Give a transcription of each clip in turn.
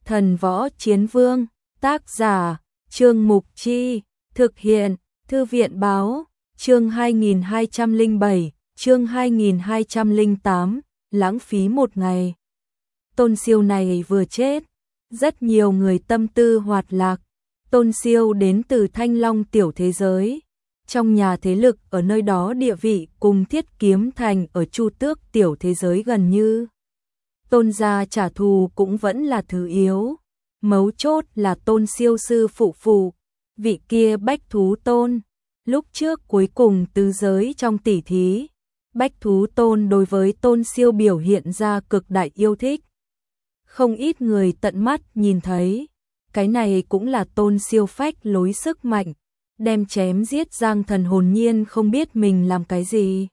Thần Võ Chiến Vương, tác giả, Trương Mục Chi, thực hiện, Thư viện Báo, chương 2207, chương 2208, lãng phí một ngày. Tôn Siêu này vừa chết, rất nhiều người tâm tư hoạt lạc. Tôn Siêu đến từ Thanh Long tiểu thế giới, trong nhà thế lực ở nơi đó địa vị cùng Thiết Kiếm Thành ở Chu Tước tiểu thế giới gần như. Tôn gia trả thù cũng vẫn là thứ yếu, mấu chốt là Tôn Siêu sư phụ, vị kia Bách Thú Tôn. Lúc trước cuối cùng tứ giới trong tỷ thí, Bách Thú Tôn đối với Tôn Siêu biểu hiện ra cực đại yêu thích. Không ít người tận mắt nhìn thấy, cái này cũng là Tôn Siêu phách lối sức mạnh, đem chém giết Giang Thần hồn nhiên không biết mình làm cái gì.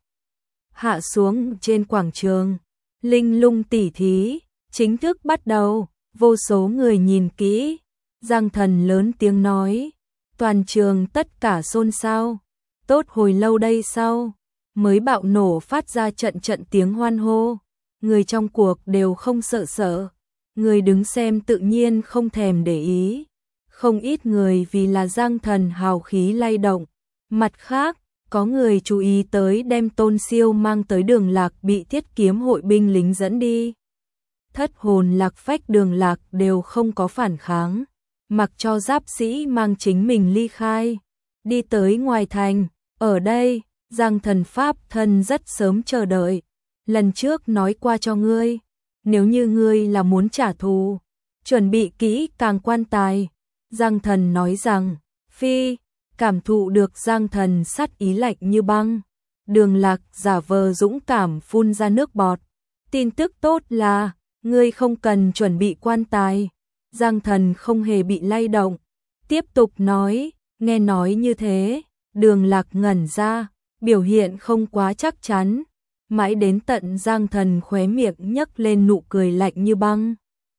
Hạ xuống trên quảng trường, Linh Lung tỷ thí chính thức bắt đầu, vô số người nhìn kỹ. Giang Thần lớn tiếng nói, toàn trường tất cả xôn xao. Tốt hồi lâu đây sau, mới bạo nổ phát ra trận tiếng hoan hô. Người trong cuộc đều không sợ, người đứng xem tự nhiên không thèm để ý. Không ít người vì là Giang Thần hào khí lay động. Mặt khác, có người chú ý tới đem Tôn Siêu mang tới Đường Lạc bị Thiết Kiếm hội binh lính dẫn đi. Thất hồn lạc phách Đường Lạc đều không có phản kháng, mặc cho giáp sĩ mang chính mình ly khai, đi tới ngoài thành. Ở đây, Giang Thần pháp thân rất sớm chờ đợi. Lần trước nói qua cho ngươi, nếu như ngươi là muốn trả thù, chuẩn bị kỹ càng quan tài. Giang Thần nói rằng, phi, cảm thụ được Giang Thần sát ý lạnh như băng. Đường Lạc giả vờ dũng cảm phun ra nước bọt. Tin tức tốt là, ngươi không cần chuẩn bị quan tài. Giang Thần không hề bị lay động, tiếp tục nói, nghe nói như thế, Đường Lạc ngẩn ra, biểu hiện không quá chắc chắn. Mãi đến tận Giang Thần khóe miệng nhấc lên nụ cười lạnh như băng,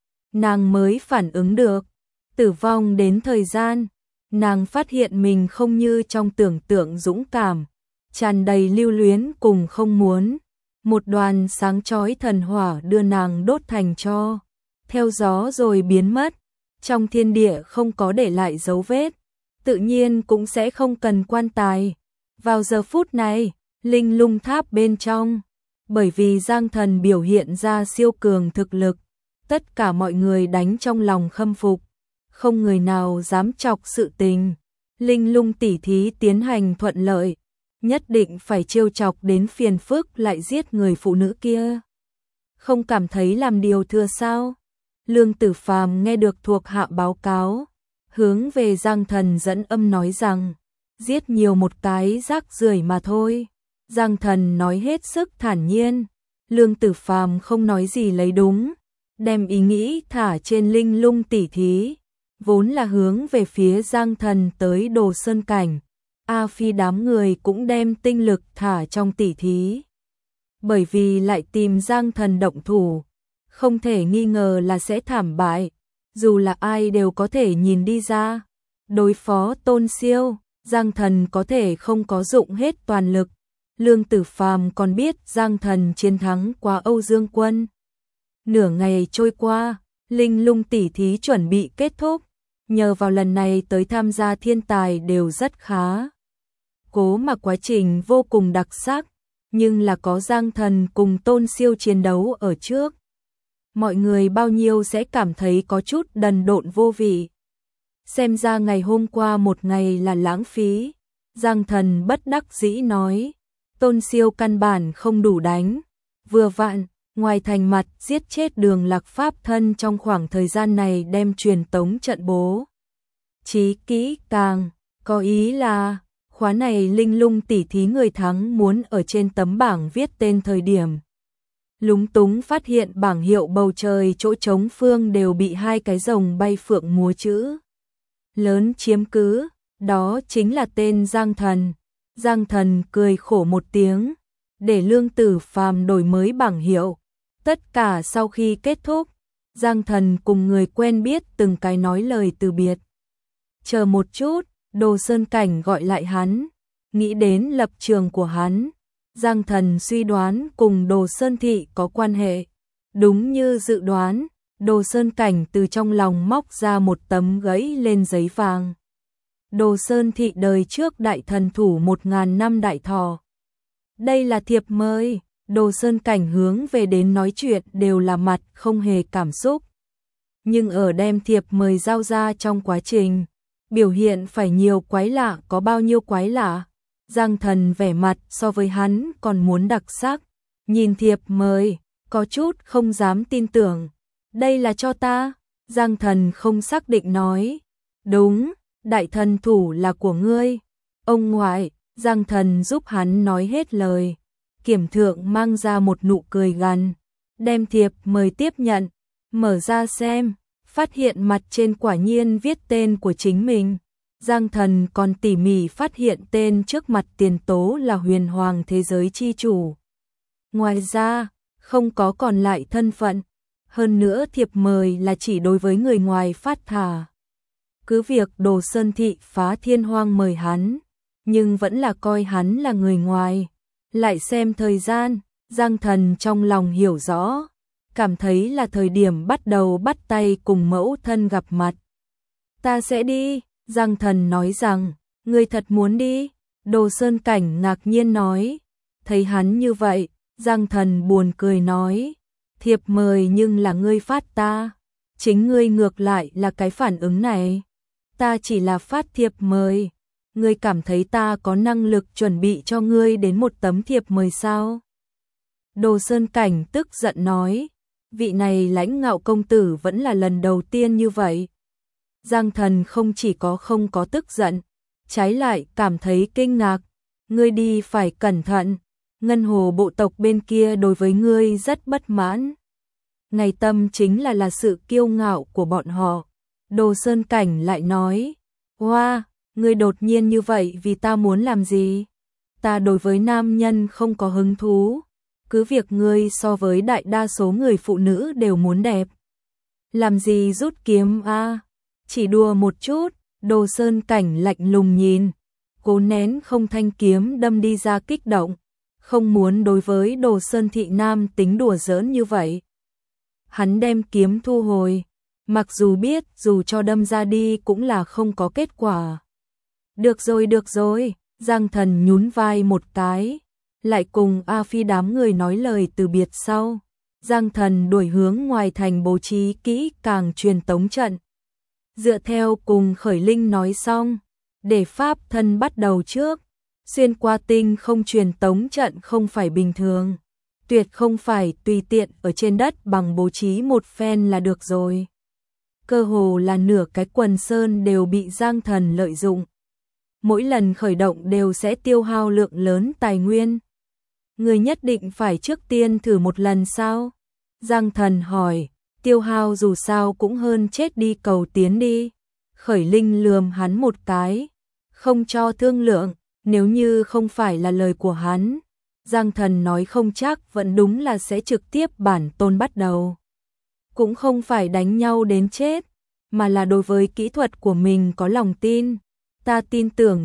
nàng mới phản ứng được. Tử vong đến thời gian, nàng phát hiện mình không như trong tưởng tượng dũng cảm, tràn đầy lưu luyến cùng không muốn. Một đoàn sáng chói thần hỏa đưa nàng đốt thành tro, theo gió rồi biến mất, trong thiên địa không có để lại dấu vết, tự nhiên cũng sẽ không cần quan tài. Vào giờ phút này, Linh Lung tháp bên trong, bởi vì Giang Thần biểu hiện ra siêu cường thực lực, tất cả mọi người đánh trong lòng khâm phục, không người nào dám chọc sự tình. Linh Lung tỷ thí tiến hành thuận lợi, nhất định phải trêu chọc đến phiền phức lại giết người phụ nữ kia. Không cảm thấy làm điều thừa sao? Lương Tử Phàm nghe được thuộc hạ báo cáo, hướng về Giang Thần dẫn âm nói rằng, giết nhiều một cái rác rưởi mà thôi. Giang Thần nói hết sức thản nhiên. Lương Tử Phàm không nói gì lấy đúng, đem ý nghĩ thả trên Linh Lung tỷ thí, vốn là hướng về phía Giang Thần tới Đồ Sơn cảnh. A Phi đám người cũng đem tinh lực thả trong tỷ thí, bởi vì lại tìm Giang Thần động thủ, không thể nghi ngờ là sẽ thảm bại. Dù là ai đều có thể nhìn đi ra, đối phó Tôn Siêu, Giang Thần có thể không có dụng hết toàn lực. Lương Tử Phàm còn biết Giang Thần chiến thắng qua Âu Dương Quân. Nửa ngày trôi qua, Linh Lung tỷ thí chuẩn bị kết thúc. Nhờ vào lần này tới tham gia thiên tài đều rất khá cố, mà quá trình vô cùng đặc sắc, nhưng là có Giang Thần cùng Tôn Siêu chiến đấu ở trước, mọi người bao nhiêu sẽ cảm thấy có chút đần độn vô vị. Xem ra ngày hôm qua một ngày là lãng phí. Giang Thần bất đắc dĩ nói, Tôn Siêu căn bản không đủ đánh, vừa vặn, ngoài thành mặt giết chết Đường Lạc pháp thân trong khoảng thời gian này đem truyền tống trận bố trí kỹ càng, có ý là khóa này Linh Lung tỷ thí người thắng muốn ở trên tấm bảng viết tên thời điểm. Lúng túng phát hiện bảng hiệu bầu trời chỗ trống phương đều bị hai cái rồng bay phượng múa chữ lớn chiếm cứ, đó chính là tên Giang Thần. Giang Thần cười khổ một tiếng, để Lương Tử Phàm đổi mới bảng hiệu. Tất cả sau khi kết thúc, Giang Thần cùng người quen biết từng cái nói lời từ biệt. Chờ một chút, Đồ Sơn Cảnh gọi lại hắn, nghĩ đến lập trường của hắn. Giang Thần suy đoán cùng Đồ Sơn Thị có quan hệ. Đúng như dự đoán, Đồ Sơn Cảnh từ trong lòng móc ra một tấm gãy lên giấy vàng. Đồ Sơn thị đời trước đại thần thủ 1000 năm đại thọ. Đây là thiệp mời. Đồ Sơn Cảnh hướng về đến nói chuyện đều là mặt không hề cảm xúc. Nhưng ở đem thiệp mời giao ra trong quá trình, biểu hiện phải nhiều quái lạ, có bao nhiêu quái lạ. Giang Thần vẻ mặt so với hắn còn muốn đặc sắc. Nhìn thiệp mời, có chút không dám tin tưởng. Đây là cho ta? Giang Thần không xác định nói. Đúng, đại thần thủ là của ngươi. Ông ngoại, Giang Thần giúp hắn nói hết lời. Kiểm thượng mang ra một nụ cười gằn, đem thiệp mời tiếp nhận, mở ra xem, phát hiện mặt trên quả nhiên viết tên của chính mình. Giang Thần còn tỉ mỉ phát hiện tên trước mặt tiền tố là huyền hoàng thế giới chi chủ. Ngoài ra, không có còn lại thân phận. Hơn nữa thiệp mời là chỉ đối với người ngoài phát thả. Cứ việc Đồ Sơn thị phá thiên hoang mời hắn, nhưng vẫn là coi hắn là người ngoài. Lại xem thời gian, Giang Thần trong lòng hiểu rõ, cảm thấy là thời điểm bắt đầu bắt tay cùng mẫu thân gặp mặt. Ta sẽ đi, Giang Thần nói rằng, ngươi thật muốn đi? Đồ Sơn Cảnh ngạc nhiên nói. Thấy hắn như vậy, Giang Thần buồn cười nói, thiệp mời nhưng là ngươi phát ta, chính ngươi ngược lại là cái phản ứng này. Ta chỉ là phát thiệp mời. Ngươi cảm thấy ta có năng lực chuẩn bị cho ngươi đến một tấm thiệp mời sao? Đồ Sơn Cảnh tức giận nói, vị này Lãnh Ngạo công tử vẫn là lần đầu tiên như vậy. Giang Thần không chỉ có không có tức giận, trái lại cảm thấy kinh ngạc. Ngươi đi phải cẩn thận, Ngân Hồ bộ tộc bên kia đối với ngươi rất bất mãn. Ngày Tâm chính là sự kiêu ngạo của bọn họ. Đồ Sơn Cảnh lại nói, hoa, ngươi đột nhiên như vậy vì ta muốn làm gì? Ta đối với nam nhân không có hứng thú. Cứ việc ngươi so với đại đa số người phụ nữ đều muốn đẹp. Làm gì rút kiếm a? Chỉ đùa một chút. Đồ Sơn Cảnh lạnh lùng nhìn, cố nén không thanh kiếm đâm đi ra kích động, không muốn đối với Đồ Sơn thị nam tính đùa giỡn như vậy. Hắn đem kiếm thu hồi, mặc dù biết dù cho đâm ra đi cũng là không có kết quả. Được rồi, Giang Thần nhún vai một cái, lại cùng A Phi đám người nói lời từ biệt sau. Giang Thần đuổi hướng ngoài thành bố trí kỹ càng truyền tống trận. Dựa theo cùng Khởi Linh nói xong, để pháp thân bắt đầu trước. Xuyên qua tinh không truyền tống trận không phải bình thường, tuyệt không phải tùy tiện ở trên đất bằng bố trí một phen là được rồi. Cơ hồ là nửa cái quần sơn đều bị Giang Thần lợi dụng. Mỗi lần khởi động đều sẽ tiêu hao lượng lớn tài nguyên. Người nhất định phải trước tiên thử một lần sao? Giang Thần hỏi, tiêu hao dù sao cũng hơn chết đi cầu tiến đi. Khởi Linh lườm hắn một cái, không cho thương lượng, nếu như không phải là lời của hắn. Giang Thần nói không chắc vẫn đúng là sẽ trực tiếp bản tôn bắt đầu. Cũng không phải đánh nhau đến chết, mà là đối với kỹ thuật của mình có lòng tin. Ta tin tưởng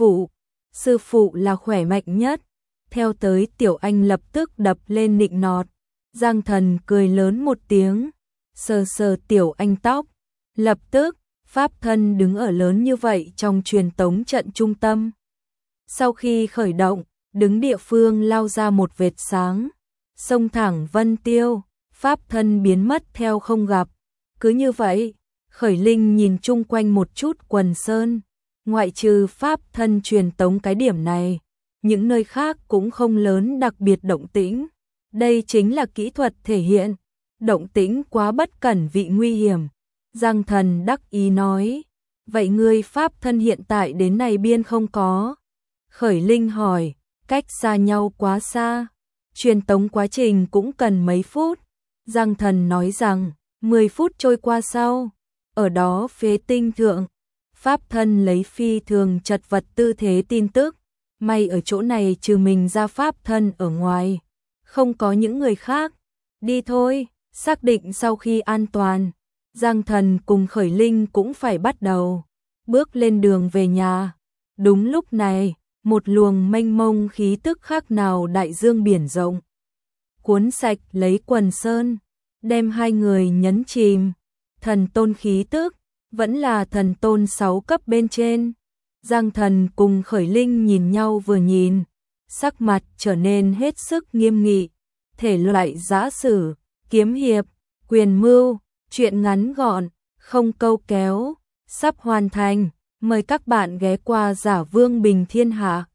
sư phụ là khỏe mạnh nhất. Theo tới Tiểu Anh lập tức đập lên nịnh nọt. Giang Thần cười lớn một tiếng, sờ sờ Tiểu Anh tóc. Lập tức, pháp thân đứng ở lớn như vậy trong truyền tống trận trung tâm. Sau khi khởi động, đứng địa phương lao ra một vệt sáng, xông thẳng Vân Tiêu, pháp thân biến mất theo không gặp. Cứ như vậy, Khởi Linh nhìn chung quanh một chút quần sơn, ngoại trừ pháp thân truyền tống cái điểm này, những nơi khác cũng không lớn đặc biệt động tĩnh. Đây chính là kỹ thuật thể hiện, động tĩnh quá bất cẩn vị nguy hiểm. Giang Thần đắc ý nói, vậy ngươi pháp thân hiện tại đến này biên không có? Khởi Linh hỏi, cách xa nhau quá xa, truyền tống quá trình cũng cần mấy phút. Giang Thần nói rằng, 10 phút trôi qua sau, ở đó phế tinh thượng, pháp thân lấy phi thường chật vật tư thế tin tức, may ở chỗ này trừ mình ra pháp thân ở ngoài, không có những người khác. Đi thôi, xác định sau khi an toàn, Giang Thần cùng Khởi Linh cũng phải bắt đầu bước lên đường về nhà. Đúng lúc này, một luồng mênh mông khí tức khác nào đại dương biển rộng cuốn sạch lấy quần sơn. đem hai người nhấn chìm. Thần tôn khí tức, vẫn là thần tôn 6 cấp bên trên. Giang Thần cùng Khởi Linh nhìn nhau vừa nhìn, sắc mặt trở nên hết sức nghiêm nghị. Thể loại giã sử, kiếm hiệp, quyền mưu, truyện ngắn gọn, không câu kéo, sắp hoàn thành. Mời các bạn ghé qua Giả Vương Bình Thiên Hạ.